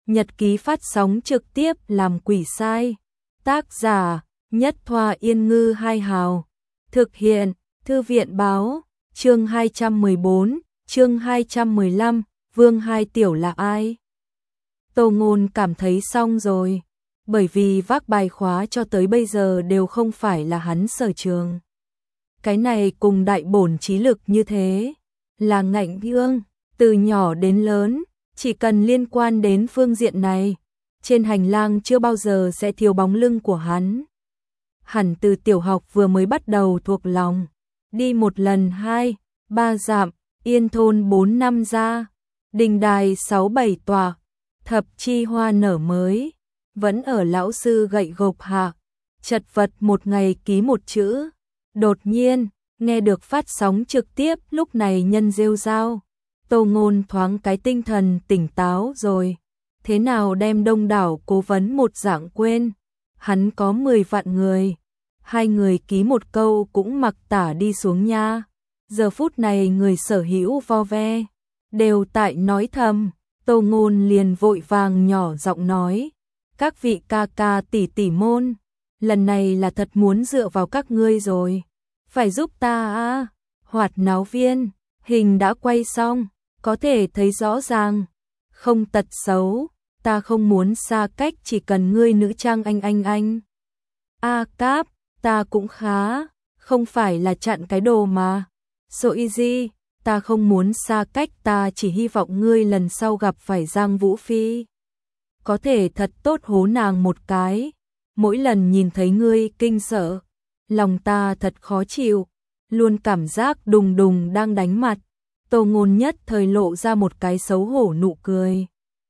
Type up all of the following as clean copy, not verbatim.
Nhật ký phát sóng trực tiếp làm quỷ sai. Tác giả Nhất Thoa Yên Ngư Hai Hào. Thực hiện Thư viện Báo. Chương 214, chương 215, Vương Hai Tiểu là ai? Tô Ngôn cảm thấy xong rồi, bởi vì vác bài khóa cho tới bây giờ đều không phải là hắn sở trường. Cái này cùng đại bổn trí lực như thế, là ngạnh ương, từ nhỏ đến lớn, chỉ cần liên quan đến phương diện này, trên hành lang chưa bao giờ sẽ thiếu bóng lưng của hắn. Hẳn từ tiểu học vừa mới bắt đầu thuộc lòng, đi một lần 2, 3 dặm, yên thôn 4 năm ra, đình đài 6, 7 tòa, thập chi hoa nở mới, vẫn ở lão sư gậy gộc hạ, chật vật một ngày ký một chữ. Đột nhiên, nghe được phát sóng trực tiếp lúc này nhân rêu rao. Tô Ngôn thoáng cái tinh thần tỉnh táo rồi. Thế nào đem đông đảo cố vấn một dạng quên. Hắn có 10 vạn người. 2 người ký một câu cũng mặc tả đi xuống nha. Giờ phút này người sở hữu vo ve. Đều tại nói thầm. Tô Ngôn liền vội vàng nhỏ giọng nói. Các vị ca ca tỷ tỷ môn. Lần này là thật muốn dựa vào các ngươi rồi. Phải giúp ta à. Hoạt náo viên. Hình đã quay xong. Có thể thấy rõ ràng. Không tật xấu. Ta không muốn xa cách, chỉ cần ngươi nữ trang anh. A Cáp, ta cũng khá. Không phải là chặn cái đồ mà. So easy, ta không muốn xa cách, ta chỉ hy vọng ngươi lần sau gặp phải Giang Vũ Phi. Có thể thật tốt hố nàng một cái. Mỗi lần nhìn thấy ngươi kinh sợ. Lòng ta thật khó chịu. Luôn cảm giác đùng đùng đang đánh mặt. Tô Ngôn nhất thời lộ ra một cái xấu hổ nụ cười.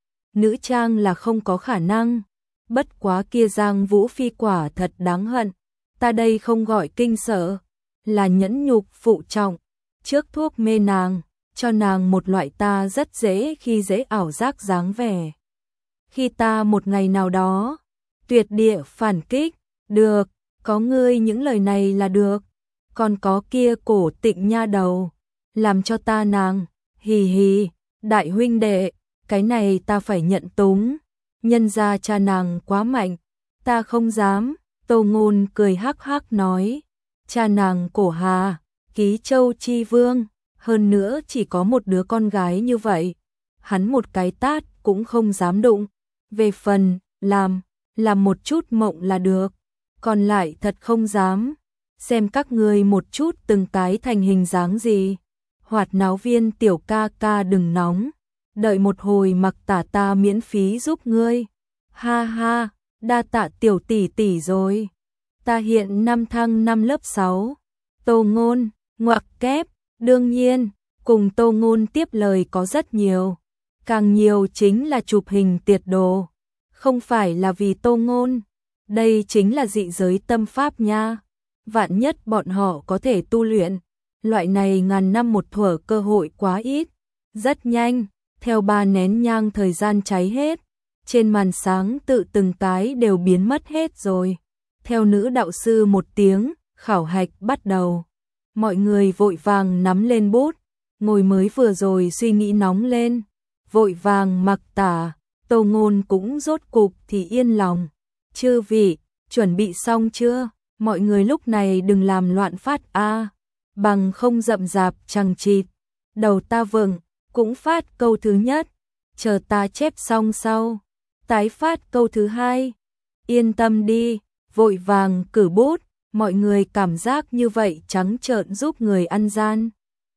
Nữ trang là không có khả năng. Bất quá kia Giang Vũ Phi quả thật đáng hận. Ta đây không gọi kinh sợ. Là nhẫn nhục phụ trọng. Trước thuốc mê nàng. Cho nàng một loại ta rất dễ khi dễ ảo giác dáng vẻ. Khi ta một ngày nào đó. Tuyệt địa phản kích. Được. Có ngươi những lời này là được. Còn có kia cổ Tịnh nha đầu. Làm cho ta nàng. Hì hì. Đại huynh đệ. Cái này ta phải nhận túng. Nhân ra cha nàng quá mạnh. Ta không dám. Tô Ngôn cười hắc hắc nói. Cha nàng Cổ Hà. Ký Châu Chi Vương. Hơn nữa chỉ có một đứa con gái như vậy. Hắn một cái tát cũng không dám đụng. Về phần, làm một chút mộng là được. Còn lại thật không dám. Xem các ngươi một chút từng cái thành hình dáng gì. Hoạt náo viên tiểu ca ca đừng nóng. Đợi một hồi mặc tả ta miễn phí giúp ngươi. Ha ha, đa tạ tiểu tỷ tỷ rồi. Ta hiện năm thăng năm lớp 6. Tô Ngôn, ngoặc kép, đương nhiên, cùng Tô Ngôn tiếp lời có rất nhiều. Càng nhiều chính là chụp hình tiệt đồ. Không phải là vì Tô Ngôn. Đây chính là dị giới tâm pháp nha. Vạn nhất bọn họ có thể tu luyện. Loại này ngàn năm một thuở cơ hội quá ít. Rất nhanh, theo 3 nén nhang thời gian cháy hết. Trên màn sáng tự từng cái đều biến mất hết rồi. Theo nữ đạo sư một tiếng, khảo hạch bắt đầu. Mọi người vội vàng nắm lên bút. Ngồi mới vừa rồi suy nghĩ nóng lên. Vội vàng mặc tả. Tô Ngôn cũng rốt cục thì yên lòng. Chư vị, chuẩn bị xong chưa? Mọi người lúc này đừng làm loạn phát a. Bằng không rậm rạp chằng chịt. Đầu ta vựng, cũng phát câu thứ nhất. Chờ ta chép xong sau. Tái phát câu thứ 2. Yên tâm đi, vội vàng cử bút. Mọi người cảm giác như vậy trắng trợn giúp người ăn gian.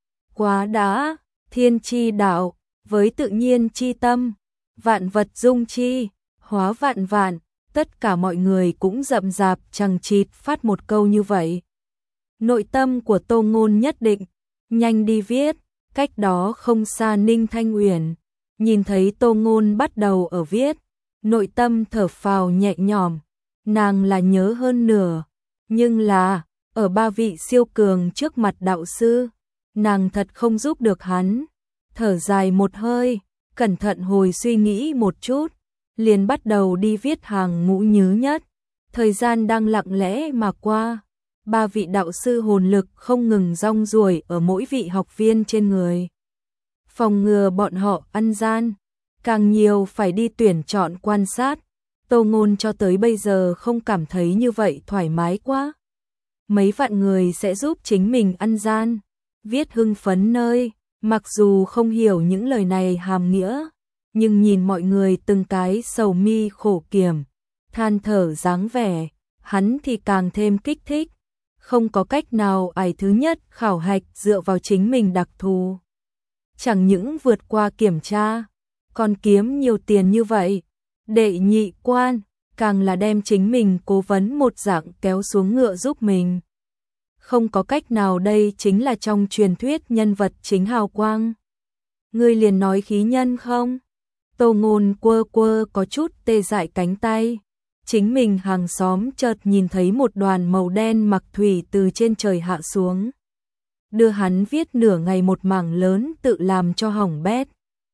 Quá đã, thiên chi đạo, với tự nhiên chi tâm. Vạn vật dung chi, hóa vạn vạn. Tất cả mọi người cũng rậm rạp chằng chịt phát một câu như vậy. Nội tâm của Tô Ngôn nhất định, nhanh đi viết. Cách đó không xa Ninh Thanh Uyển, nhìn thấy Tô Ngôn bắt đầu ở viết, nội tâm thở phào nhẹ nhõm, nàng là nhớ hơn nửa, nhưng là, ở 3 vị siêu cường trước mặt đạo sư, nàng thật không giúp được hắn, thở dài một hơi, cẩn thận hồi suy nghĩ một chút, liền bắt đầu đi viết hàng ngũ nhứ nhất, thời gian đang lặng lẽ mà qua. 3 vị đạo sư hồn lực không ngừng rong ruổi ở mỗi vị học viên trên người. Phòng ngừa bọn họ ăn gian. càng nhiều phải đi tuyển chọn quan sát. Tô Ngôn cho tới bây giờ không cảm thấy như vậy thoải mái quá. Mấy vạn người sẽ giúp chính mình ăn gian. Viết hưng phấn nơi, mặc dù không hiểu những lời này hàm nghĩa, nhưng nhìn mọi người từng cái sầu mi khổ kiểm, than thở dáng vẻ, hắn thì càng thêm kích thích. Không có cách nào ai thứ nhất khảo hạch dựa vào chính mình đặc thù. Chẳng những vượt qua kiểm tra, còn kiếm nhiều tiền như vậy. Đệ nhị quan, càng là đem chính mình cố vấn một dạng kéo xuống ngựa giúp mình. Không có cách nào, đây chính là trong truyền thuyết nhân vật chính hào quang. Ngươi liền nói khí nhân không? Tô Ngôn quơ quơ có chút tê dại cánh tay. Chính mình hàng xóm chợt nhìn thấy một đoàn màu đen mặc thủy từ trên trời hạ xuống. Đưa hắn viết nửa ngày một mảng lớn tự làm cho hỏng bét.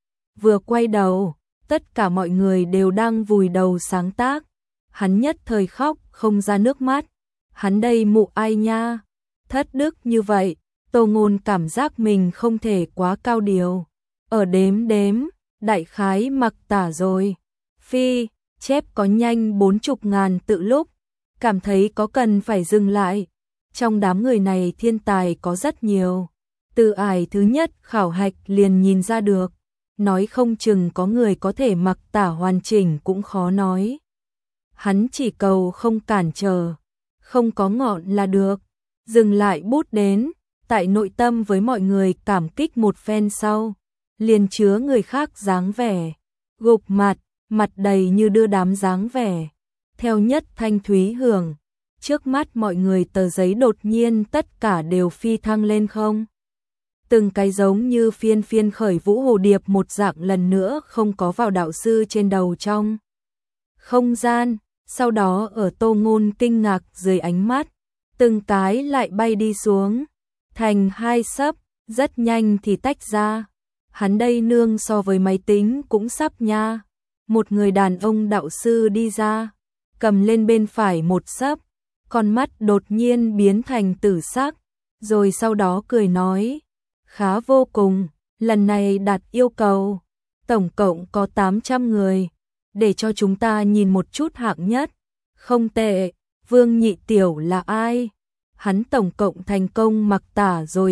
Vừa quay đầu, tất cả mọi người đều đang vùi đầu sáng tác. Hắn nhất thời khóc không ra nước mắt. Hắn đây mụ ai nha? Thất đức như vậy, Tô Ngôn cảm giác mình không thể quá cao điều. Ở đếm, đại khái mặc tả rồi. Phi, chép có nhanh 40.000 tự lúc, cảm thấy có cần phải dừng lại. Trong đám người này thiên tài có rất nhiều. Từ ải thứ nhất khảo hạch liền nhìn ra được. Nói không chừng có người có thể mặc tả hoàn chỉnh cũng khó nói. Hắn chỉ cầu không cản trở, không có ngọn là được. Dừng lại bút đến, tại nội tâm với mọi người cảm kích một phen sau, liền chứa người khác dáng vẻ, gục mặt đầy như đưa đám dáng vẻ. Theo nhất thanh thúy hưởng, trước mắt mọi người tờ giấy đột nhiên tất cả đều phi thăng lên không. Từng cái giống như phiên khởi vũ hồ điệp một dạng lần nữa không có vào đạo sư trên đầu trong không gian, sau đó ở Tô Ngôn kinh ngạc dưới ánh mắt, từng cái lại bay đi xuống, thành hai sấp, rất nhanh thì tách ra. Hắn đây nương so với máy tính cũng sắp nha. Một người đàn ông đạo sư đi ra, cầm lên bên phải một sấp, con mắt đột nhiên biến thành tử sắc, rồi sau đó cười nói, khá vô cùng, lần này đạt yêu cầu, tổng cộng có 800 người, để cho chúng ta nhìn một chút hạng nhất. Không tệ, Vương Nhị Tiểu là ai? Hắn tổng cộng thành công mặc tả rồi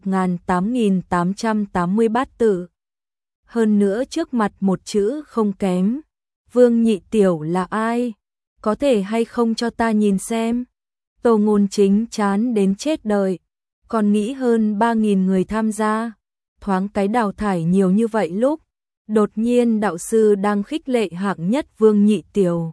30.880 bát tự. Hơn nữa trước mặt một chữ không kém. Vương Nhị Tiểu là ai? Có thể hay không cho ta nhìn xem? Tô Ngôn chính chán đến chết đời. Còn nghĩ hơn 3.000 người tham gia. Thoáng cái đào thải nhiều như vậy lúc. Đột nhiên đạo sư đang khích lệ hạng nhất Vương Nhị Tiểu.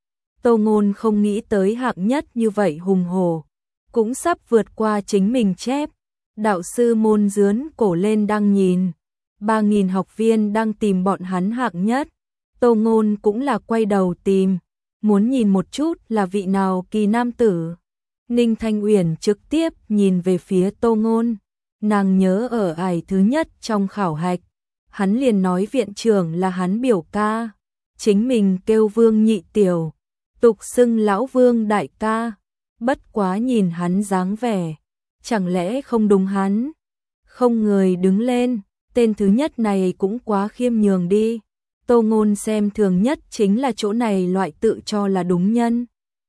Tô Ngôn không nghĩ tới hạng nhất như vậy hùng hổ. Cũng sắp vượt qua chính mình chép. Đạo sư môn dướn cổ lên đang nhìn. 3.000 học viên đang tìm bọn hắn hạng nhất. Tô Ngôn cũng là quay đầu tìm. Muốn nhìn một chút là vị nào kỳ nam tử. Ninh Thanh Uyển trực tiếp nhìn về phía Tô Ngôn. Nàng nhớ ở ải thứ nhất trong khảo hạch. Hắn liền nói viện trưởng là hắn biểu ca. Chính mình kêu Vương Nhị Tiểu. Tục xưng lão Vương đại ca. Bất quá nhìn hắn dáng vẻ. Chẳng lẽ không đúng hắn? Không người đứng lên. Tên thứ nhất này cũng quá khiêm nhường đi. Tô Ngôn xem thường nhất chính là chỗ này loại tự cho là đúng nhân.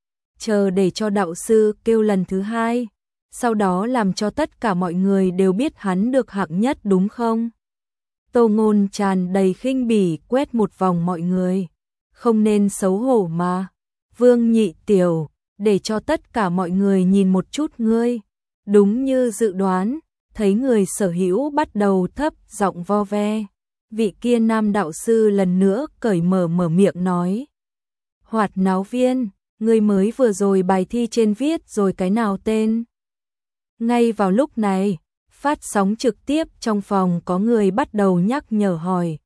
Chờ để cho đạo sư kêu lần thứ hai. Sau đó làm cho tất cả mọi người đều biết hắn được hạng nhất đúng không? Tô Ngôn tràn đầy khinh bỉ quét một vòng mọi người. Không nên xấu hổ mà. Vương Nhị Tiểu, để cho tất cả mọi người nhìn một chút ngươi. Đúng như dự đoán, thấy người sở hữu bắt đầu thấp giọng vo ve. Vị kia nam đạo sư lần nữa cởi mở miệng nói. Hoạt náo viên, ngươi mới vừa rồi bài thi trên viết rồi cái nào tên? Ngay vào lúc này, phát sóng trực tiếp trong phòng có người bắt đầu nhắc nhở hỏi.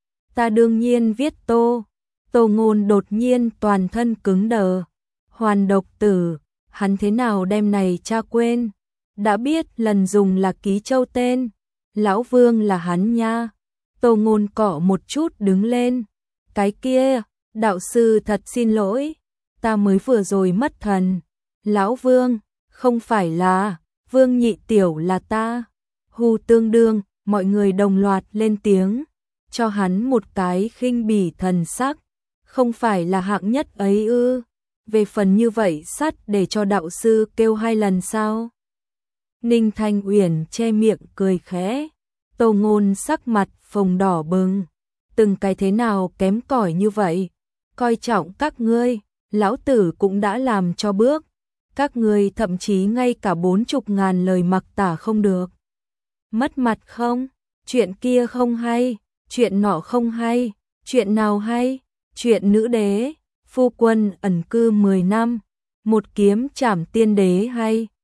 Ta đương nhiên viết Tô. Tô Ngôn đột nhiên toàn thân cứng đờ. Hoàn độc tử, hắn thế nào đem này cha quên? Đã biết lần dùng là ký châu tên. Lão Vương là hắn nha. Tô Ngôn cọ một chút đứng lên. Cái kia, đạo sư thật xin lỗi. Ta mới vừa rồi mất thần. Lão Vương, không phải là, Vương Nhị Tiểu là ta. Hù tương đương, mọi người đồng loạt lên tiếng. cho hắn một cái khinh bỉ thần sắc. Không phải là hạng nhất ấy ư? Về phần như vậy sắt để cho đạo sư kêu 2 lần sao? Ninh Thanh Uyển che miệng cười khẽ. Tô Ngôn sắc mặt phồng đỏ bừng. Từng cái thế nào kém cỏi như vậy? Coi trọng các ngươi, lão tử cũng đã làm cho bước. Các ngươi thậm chí ngay cả 40.000 lời mặc tả không được. Mất mặt không? Chuyện kia không hay, chuyện nọ không hay, chuyện nào hay? Chuyện nữ đế, phu quân ẩn cư 10 năm, một kiếm trảm tiên đế hay?